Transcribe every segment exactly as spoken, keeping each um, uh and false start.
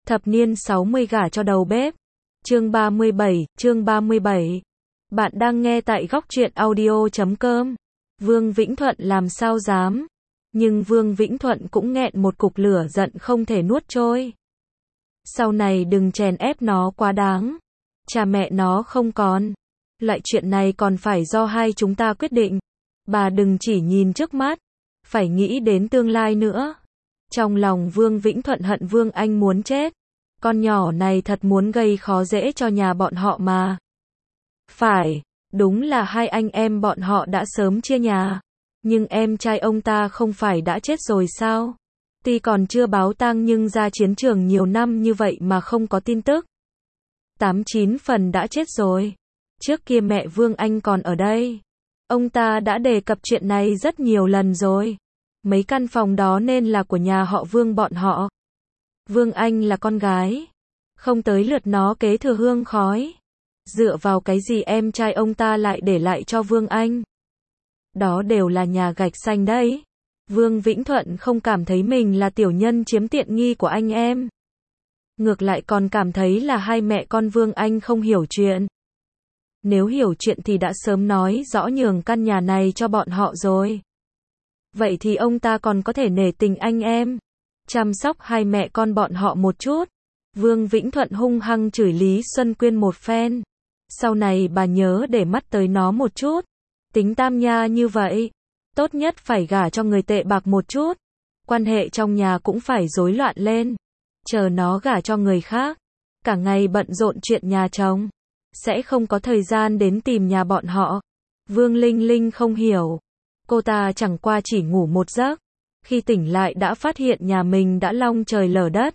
Thập niên sáu mươi gả cho đầu bếp. Chương ba mươi bảy, chương ba mươi bảy. Bạn đang nghe tại góc truyện audio chấm com. Vương Vĩnh Thuận làm sao dám. Nhưng Vương Vĩnh Thuận cũng nghẹn một cục lửa giận không thể nuốt trôi. Sau này đừng chèn ép nó quá đáng. Cha mẹ nó không còn. Loại chuyện này còn phải do hai chúng ta quyết định. Bà đừng chỉ nhìn trước mắt. Phải nghĩ đến tương lai nữa. Trong lòng Vương Vĩnh Thuận hận Vương Anh muốn chết. Con nhỏ này thật muốn gây khó dễ cho nhà bọn họ mà. Phải, đúng là hai anh em bọn họ đã sớm chia nhà. Nhưng em trai ông ta không phải đã chết rồi sao? Tuy còn chưa báo tang nhưng ra chiến trường nhiều năm như vậy mà không có tin tức. Tám chín phần đã chết rồi. Trước kia mẹ Vương Anh còn ở đây. Ông ta đã đề cập chuyện này rất nhiều lần rồi. Mấy căn phòng đó nên là của nhà họ Vương bọn họ. Vương Anh là con gái. Không tới lượt nó kế thừa hương khói. Dựa vào cái gì em trai ông ta lại để lại cho Vương Anh? Đó đều là nhà gạch xanh đấy. Vương Vĩnh Thuận không cảm thấy mình là tiểu nhân chiếm tiện nghi của anh em. Ngược lại còn cảm thấy là hai mẹ con Vương Anh không hiểu chuyện. Nếu hiểu chuyện thì đã sớm nói rõ nhường căn nhà này cho bọn họ rồi. Vậy thì ông ta còn có thể nể tình anh em. Chăm sóc hai mẹ con bọn họ một chút. Vương Vĩnh Thuận hung hăng chửi Lý Xuân Quyên một phen. Sau này bà nhớ để mắt tới nó một chút. Tính Tam Nha như vậy. Tốt nhất phải gả cho người tệ bạc một chút. Quan hệ trong nhà cũng phải rối loạn lên. Chờ nó gả cho người khác. Cả ngày bận rộn chuyện nhà chồng. Sẽ không có thời gian đến tìm nhà bọn họ. Vương Linh Linh không hiểu. Cô ta chẳng qua chỉ ngủ một giấc. Khi tỉnh lại đã phát hiện nhà mình đã long trời lở đất.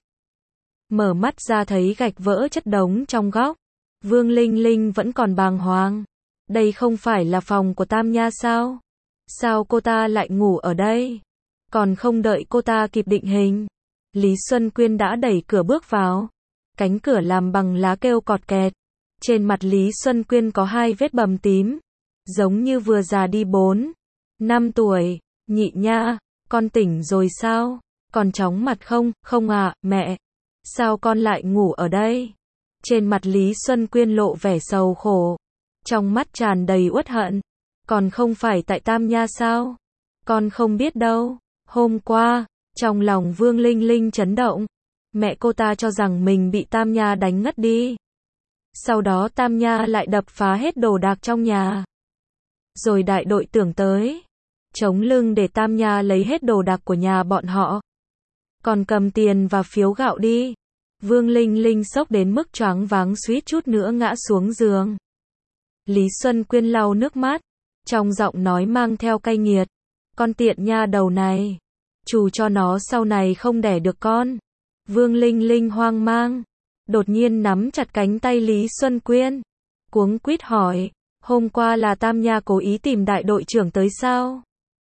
Mở mắt ra thấy gạch vỡ chất đống trong góc. Vương Linh Linh vẫn còn bàng hoàng. Đây không phải là phòng của Tam Nha sao? Sao cô ta lại ngủ ở đây? Còn không đợi cô ta kịp định hình. Lý Xuân Quyên đã đẩy cửa bước vào. Cánh cửa làm bằng lá kêu cọt kẹt. Trên mặt Lý Xuân Quyên có hai vết bầm tím. Giống như vừa già đi bốn, năm tuổi. Nhị Nha, con tỉnh rồi sao? Còn chóng mặt không? Không à, mẹ. Sao con lại ngủ ở đây? Trên mặt Lý Xuân Quyên lộ vẻ sầu khổ. Trong mắt tràn đầy uất hận. Còn không phải tại Tam Nha sao? Con không biết đâu. Hôm qua, trong lòng Vương Linh Linh chấn động. Mẹ cô ta cho rằng mình bị Tam Nha đánh ngất đi. Sau đó Tam Nha lại đập phá hết đồ đạc trong nhà. Rồi đại đội tưởng tới. Chống lưng để Tam Nha lấy hết đồ đạc của nhà bọn họ. Còn cầm tiền và phiếu gạo đi. Vương Linh Linh sốc đến mức choáng váng suýt chút nữa ngã xuống giường. Lý Xuân Quyên lau nước mắt. Trong giọng nói mang theo cay nghiệt. Con tiện nha đầu này. Trù cho nó sau này không đẻ được con. Vương Linh Linh hoang mang. Đột nhiên nắm chặt cánh tay Lý Xuân Quyên. Cuống quýt hỏi. Hôm qua là Tam Nha cố ý tìm đại đội trưởng tới sao?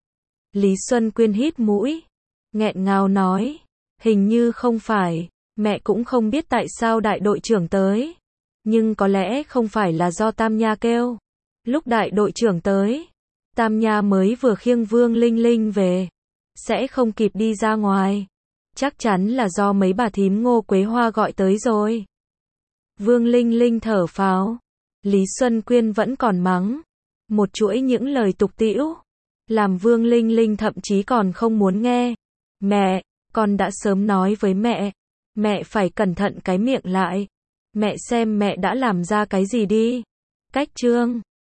Lý Xuân Quyên hít mũi. Nghẹn ngào nói. Hình như không phải. Mẹ cũng không biết tại sao đại đội trưởng tới. Nhưng có lẽ không phải là do Tam Nha kêu. Lúc đại đội trưởng tới. Tam Nha mới vừa khiêng Vương Linh Linh về. Sẽ không kịp đi ra ngoài. Chắc chắn là do mấy bà thím Ngô Quế Hoa gọi tới rồi. Vương Linh Linh thở phào. Lý Xuân Quyên vẫn còn mắng. Một chuỗi những lời tục tĩu. Làm Vương Linh Linh thậm chí còn không muốn nghe. Mẹ, con đã sớm nói với mẹ. Mẹ phải cẩn thận cái miệng lại. Mẹ xem mẹ đã làm ra cái gì đi. Cách chương.